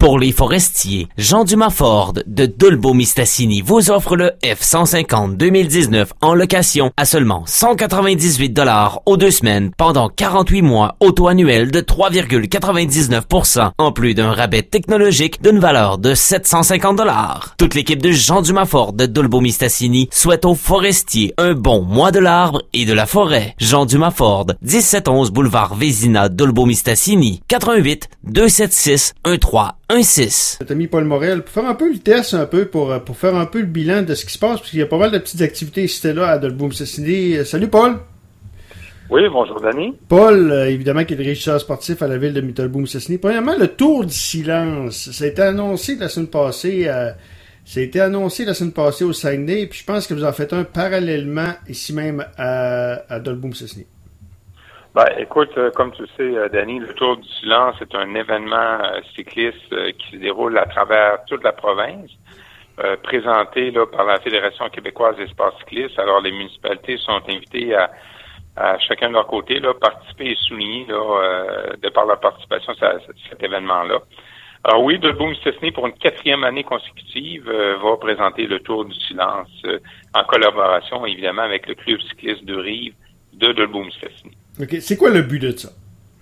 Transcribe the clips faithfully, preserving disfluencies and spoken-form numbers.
Pour les forestiers, Jean Dumas Ford de Dolbeau-Mistassini vous offre le F cent cinquante deux mille dix-neuf en location à seulement cent quatre-vingt-dix-huit dollars aux deux semaines pendant quarante-huit mois, auto annuel de trois virgule quatre-vingt-dix-neuf pour cent, en plus d'un rabais technologique d'une valeur de sept cent cinquante dollars. Toute l'équipe de Jean Dumas Ford de Dolbeau-Mistassini souhaite aux forestiers un bon mois de l'arbre et de la forêt. Jean Dumas Ford, dix-sept onze boulevard Vézina, Dolbeau-Mistassini, quatre un huit deux sept six un trois un six. T'as mis Paul Morel pour faire un peu le test, un peu pour, pour faire un peu le bilan de ce qui se passe, parce qu'il y a pas mal de petites activités ici là à Dolbeau-Mistassini. Salut Paul! Oui, bonjour Danny. Paul, euh, évidemment, qui est le régisseur sportif à la ville de Dolbeau-Mistassini. Premièrement, le Tour du silence. Ça a été annoncé la semaine passée, euh, ça a été annoncé la semaine passée au Saguenay, puis je pense que vous en faites un parallèlement ici même à, à Dolbeau-Mistassini. Ben, écoute, euh, comme tu sais, euh, Danny, le Tour du silence est un événement euh, cycliste euh, qui se déroule à travers toute la province, euh, présenté là par la Fédération québécoise d'espace cycliste. Alors, les municipalités sont invitées à, à chacun de leur côté là, participer et souligner là, euh, de par leur participation à, à cet événement-là. Alors oui, Dolbeau-Mistassini, pour une quatrième année consécutive, euh, va présenter le Tour du silence euh, en collaboration, évidemment, avec le club cycliste de Rive de Dolbeau-Mistassini. OK. C'est quoi le but de ça?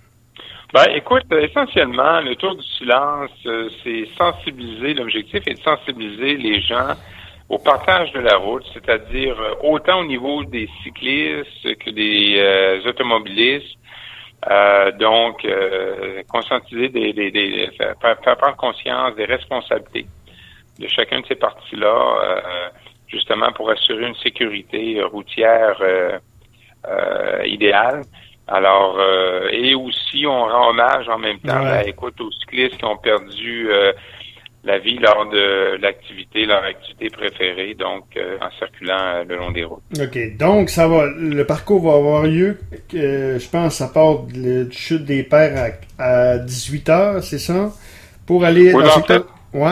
Ben, écoute, essentiellement, le Tour du silence, euh, c'est sensibiliser, l'objectif est de sensibiliser les gens au partage de la route, c'est-à-dire euh, autant au niveau des cyclistes que des euh, automobilistes. Euh, donc, euh, conscientiser des, des, des faire, faire prendre conscience des responsabilités de chacun de ces parties-là, euh, justement pour assurer une sécurité routière euh, euh, idéale. Alors, euh, et aussi, on rend hommage en même temps, ouais. ben, écoute, aux cyclistes qui ont perdu euh, la vie lors de l'activité, leur activité préférée, donc euh, en circulant euh, le long des routes. OK. Donc, ça va, le parcours va avoir lieu, euh, je pense, ça part de chute des Pères à, à dix-huit heures, c'est ça? Pour aller oui, dans en ce fait, ouais.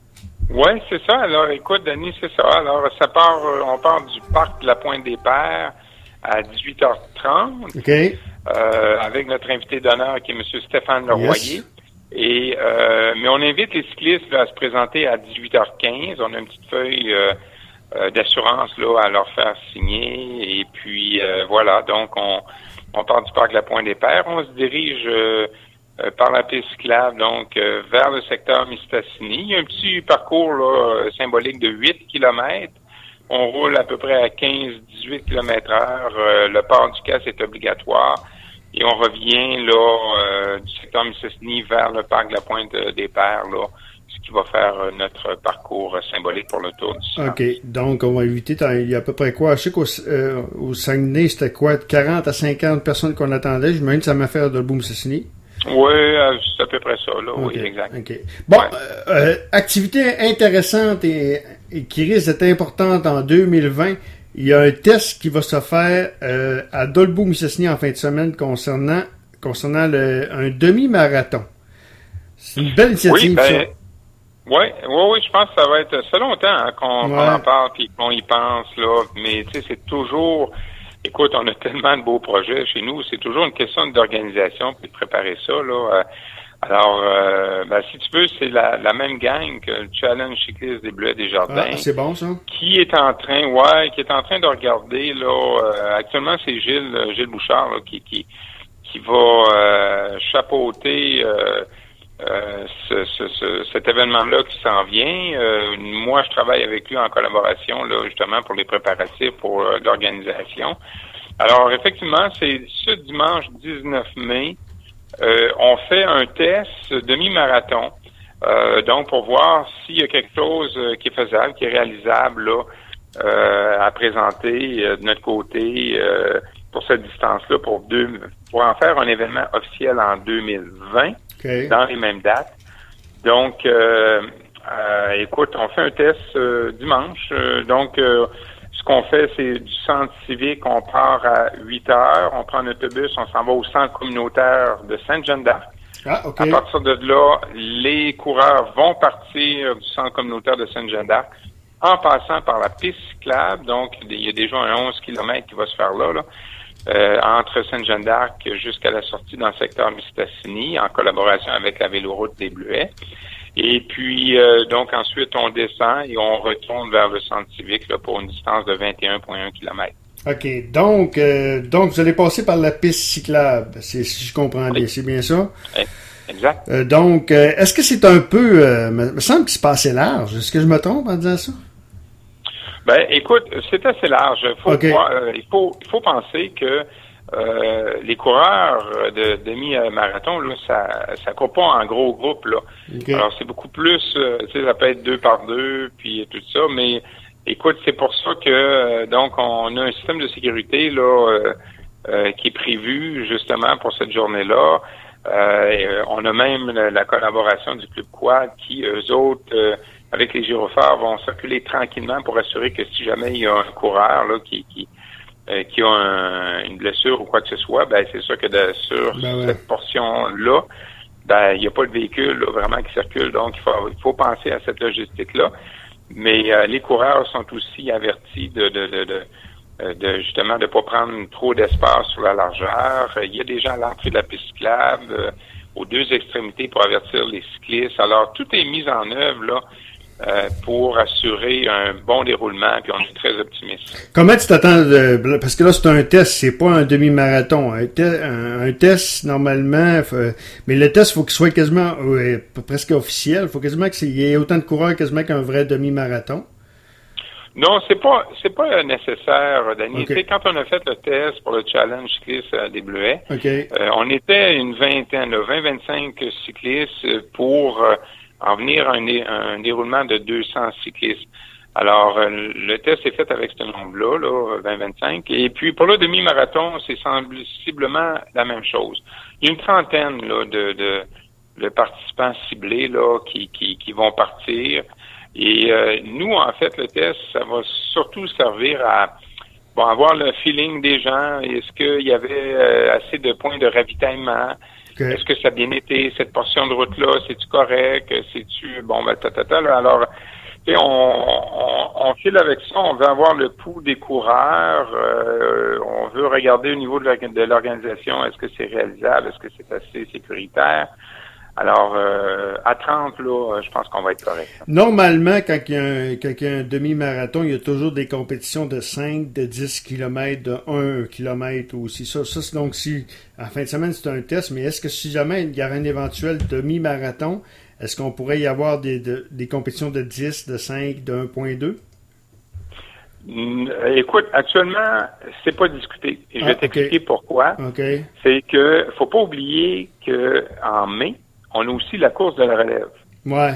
Oui, c'est ça. Alors, écoute, Danny, c'est ça. Alors, ça part, on part du parc de la Pointe des Pères à dix-huit heures trente. OK. Euh, avec notre invité d'honneur qui est M. Stéphane Leroyer. Yes. Et euh, mais on invite les cyclistes là, à se présenter à dix-huit heures quinze. On a une petite feuille euh, euh, d'assurance là à leur faire signer. Et puis euh, voilà, donc on, on part du parc de la Pointe des Pères. On se dirige euh, euh, par la piste cyclable, donc euh, vers le secteur Mistassini. Il y a un petit parcours là, symbolique de huit kilomètres. On roule à peu près à quinze à dix-huit kilomètres heure. Euh, le port du casque est obligatoire. Et on revient là euh, du secteur Mistassini vers le parc de la Pointe des Pères, là, ce qui va faire euh, notre parcours euh, symbolique pour le Tour du silence. OK. Donc, on va éviter, il y a à peu près quoi? Je sais qu'au euh, au Saguenay, c'était quoi? quarante à cinquante personnes qu'on attendait. J'imagine que ça m'a fait à Dolbeau-Mistassini. Oui, euh, c'est à peu près ça, là. Okay. Oui, exact. OK. Bon, ouais. euh, activité intéressante et, et qui risque d'être importante en deux mille vingt. Il y a un test qui va se faire euh, à Dolbeau-Mistassini en fin de semaine concernant concernant le, un demi-marathon. C'est une belle initiative, oui, ben, ça. Oui, oui, oui, je pense que ça va être... Ça fait longtemps hein, qu'on, ouais. qu'on en parle et qu'on y pense, là. Mais, tu sais, c'est toujours... Écoute, on a tellement de beaux projets chez nous. C'est toujours une question d'organisation puis de préparer ça, là. Alors, euh, ben, si tu veux, c'est la, la même gang que le Challenge cycliste des Bleuets des Jardins. Ah, c'est bon, ça. Qui est en train, ouais, qui est en train de regarder, là, euh, actuellement, c'est Gilles, Gilles Bouchard, là, qui, qui, qui va, euh, chapeauter, euh, euh, ce, ce, ce, cet événement-là qui s'en vient. Euh, moi, je travaille avec lui en collaboration, là, justement, pour les préparatifs, pour euh, l'organisation. Alors, effectivement, c'est ce dimanche dix-neuf mai. Euh, on fait un test demi-marathon, euh, donc pour voir s'il y a quelque chose euh, qui est faisable, qui est réalisable là, euh, à présenter euh, de notre côté euh, pour cette distance-là, pour deux, pour en faire un événement officiel en deux mille vingt, okay. Dans les mêmes dates. Donc, euh, euh, écoute, on fait un test euh, dimanche, euh, donc euh, ce qu'on fait, c'est du centre civique, on part à huit heures, on prend un autobus, on s'en va au centre communautaire de Sainte-Jeanne-d'Arc. Ah, okay. À partir de là, les coureurs vont partir du centre communautaire de Sainte-Jeanne-d'Arc en passant par la piste cyclable. Donc, il y a déjà un onze kilomètres qui va se faire là, là euh, entre Sainte-Jeanne-d'Arc jusqu'à la sortie dans le secteur Mistassini, en collaboration avec la Véloroute des Bleuets. Et puis, euh, donc, ensuite, on descend et on retourne vers le centre civique là, pour une distance de vingt et un virgule un kilomètres. OK. Donc, euh, donc, vous allez passer par la piste cyclable, c'est, si je comprends bien. Oui. C'est bien ça? Exact. Euh, donc, euh, est-ce que c'est un peu... Euh, me, me semble que c'est pas assez large. Est-ce que je me trompe en disant ça? Ben, écoute, c'est assez large. Faut okay. voir, euh, il faut, il faut penser que euh, les coureurs de demi-marathon, là, ça, ça court pas en gros groupe, là. Okay. Alors, c'est beaucoup plus, euh, tu sais, ça peut être deux par deux, puis tout ça, mais écoute, c'est pour ça que, euh, donc, on a un système de sécurité, là, euh, euh, qui est prévu, justement, pour cette journée-là. Euh, on a même la, la collaboration du Club Quad qui, eux autres, euh, avec les gyrophares, vont circuler tranquillement pour assurer que si jamais il y a un coureur là qui qui, euh, qui a un, une blessure ou quoi que ce soit, ben c'est sûr que de, sur ben ouais. cette portion-là, ben il n'y a pas de véhicule là, vraiment qui circule, donc il faut il faut penser à cette logistique-là. Mais euh, les coureurs sont aussi avertis de de de, de, de justement de pas prendre trop d'espace sur la largeur. Il y a des gens à l'entrée de la piste cyclable, euh, aux deux extrémités pour avertir les cyclistes. Alors tout est mis en œuvre là. Euh, pour assurer un bon déroulement, puis on est très optimiste. Comment tu t'attends, de, parce que là c'est un test, c'est pas un demi-marathon. Un, te, un, un test, normalement, faut, mais le test, il faut qu'il soit quasiment euh, presque officiel. Il faut quasiment qu'il y ait autant de coureurs quasiment qu'un vrai demi-marathon. Non, c'est pas c'est pas nécessaire, Danny. Okay. Tu sais, quand on a fait le test pour le challenge cycliste des Bleuets, okay. euh, on était une vingtaine, vingt à vingt-cinq cyclistes pour euh, en venir à un, un déroulement de deux cents cyclistes. Alors, euh, le test est fait avec ce nombre-là, là, vingt à vingt-cinq. Et puis, pour le demi-marathon, c'est sensiblement la même chose. Il y a une trentaine là, de, de, de participants ciblés là, qui, qui, qui vont partir. Et euh, nous, en fait, le test, ça va surtout servir à bon, avoir le feeling des gens. Est-ce qu'il y avait euh, assez de points de ravitaillement? Okay. Est-ce que ça a bien été, cette portion de route-là? C'est-tu correct? C'est-tu... Bon, ben, tatata, là. Alors, tu sais, on, on, on file avec ça. On veut avoir le pouls des coureurs. Euh, on veut regarder au niveau de l'organisation. Est-ce que c'est réalisable? Est-ce que c'est assez sécuritaire? Alors, euh, à trente, là, je pense qu'on va être correct. Normalement, quand il y a un, quand il y a un demi-marathon, il y a toujours des compétitions de cinq, de dix kilomètres, de un kilomètre aussi. Ça, ça c'est donc si, en fin de semaine, c'est un test, mais est-ce que si jamais il y avait un éventuel demi-marathon, est-ce qu'on pourrait y avoir des, de, des compétitions de dix, de cinq, de un virgule deux? Écoute, actuellement, c'est pas discuté. Et je vais ah, t'expliquer okay. pourquoi. Okay. C'est que, faut pas oublier que en mai, on a aussi la course de la relève. Ouais.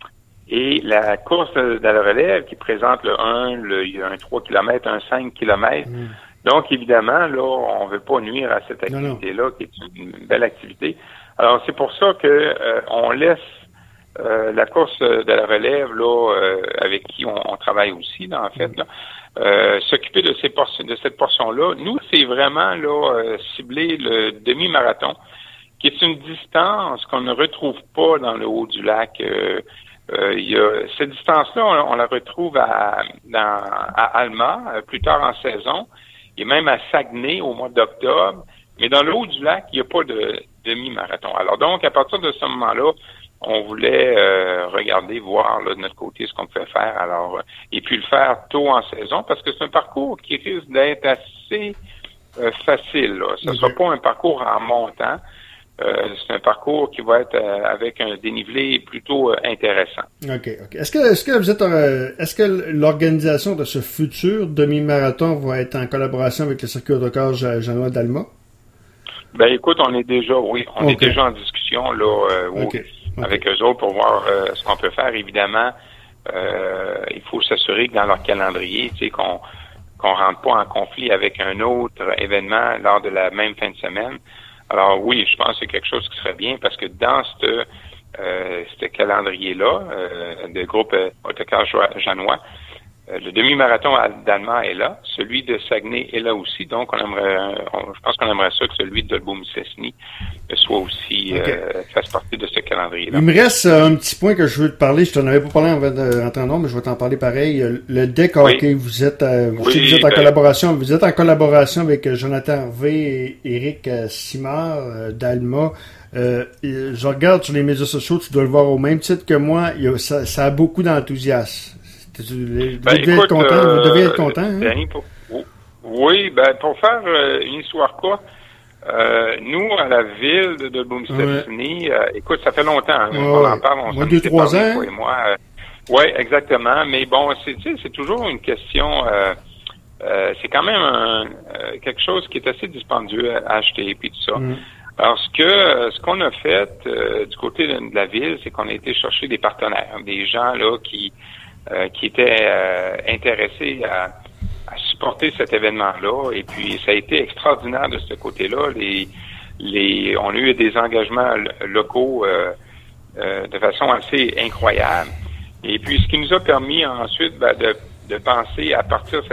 Et la course de la relève qui présente le un, le, il y a un trois kilomètres, un cinq kilomètres. Mm. Donc, évidemment, là, on veut pas nuire à cette activité-là, non, non. qui est une belle activité. Alors, c'est pour ça que euh, on laisse euh, la course de la relève, là, euh, avec qui on, on travaille aussi, là, en fait, mm. là, euh, s'occuper de ces por- de cette portion-là. Nous, c'est vraiment là euh, cibler le demi-marathon, qui est une distance qu'on ne retrouve pas dans le haut du lac. Euh, euh, il y a, cette distance-là, on, on la retrouve à, dans, à Alma, euh, plus tard en saison, et même à Saguenay au mois d'octobre. Mais dans le haut du lac, il n'y a pas de demi-marathon. Alors donc, à partir de ce moment-là, on voulait euh, regarder, voir là, de notre côté ce qu'on pouvait faire. Alors, euh, et puis le faire tôt en saison, parce que c'est un parcours qui risque d'être assez euh, facile. Là. Ce ne okay. sera pas un parcours en montant. Euh, c'est un parcours qui va être euh, avec un dénivelé plutôt euh, intéressant. OK, OK. Est-ce que est-ce que vous êtes euh, est-ce que l'organisation de ce futur demi-marathon va être en collaboration avec le circuit autocar Jeannois d'Alma? Ben écoute, on est déjà oui, on okay. est déjà en discussion là euh, okay. Okay. avec eux autres pour voir euh, ce qu'on peut faire. Évidemment, euh, il faut s'assurer que dans leur calendrier, tu sais, qu'on qu'on rentre pas en conflit avec un autre événement lors de la même fin de semaine. Alors oui, je pense que c'est quelque chose qui serait bien parce que dans ce euh, ce calendrier-là, euh, de groupe euh, autocar Jeannois, euh, le demi-marathon d'Alma est là, celui de Saguenay est là aussi, donc on aimerait, on, je pense qu'on aimerait ça que celui de Dolbeau-Mistassini soit aussi, okay. euh, fasse partie de ce calendrier-là. Il me reste euh, un petit point que je veux te parler, je t'en avais pas parlé en entendant, mais je vais t'en parler pareil. Le deck hockey, oui. vous êtes, euh, vous, oui, vous êtes en ben... collaboration, vous êtes en collaboration avec Jonathan Hervé et Éric Simard euh, d'Alma. Euh, je regarde sur les médias sociaux, tu dois le voir au même titre que moi, il y a, ça, ça a beaucoup d'enthousiasme. Vous ben, devez être content, euh, vous devez être content. Hein? Ben, pour, oui, ben pour faire euh, une histoire courte, euh, nous, à la ville de Dolbeau-Mistassini, ouais. euh, écoute, ça fait longtemps, hein, ouais, on en parle, on moi, deux, trois ans. Toi et moi. Euh, oui, exactement, mais bon, c'est, tu sais, c'est toujours une question... Euh, Euh, c'est quand même un, euh, quelque chose qui est assez dispendieux à acheter et puis tout ça. Mm. Parce que euh, ce qu'on a fait euh, du côté de, de la ville, c'est qu'on a été chercher des partenaires, des gens là qui euh, qui étaient euh, intéressés à, à supporter cet événement-là. Et puis ça a été extraordinaire de ce côté-là. Les les on a eu des engagements locaux euh, euh, de façon assez incroyable. Et puis ce qui nous a permis ensuite ben, de de penser à partir de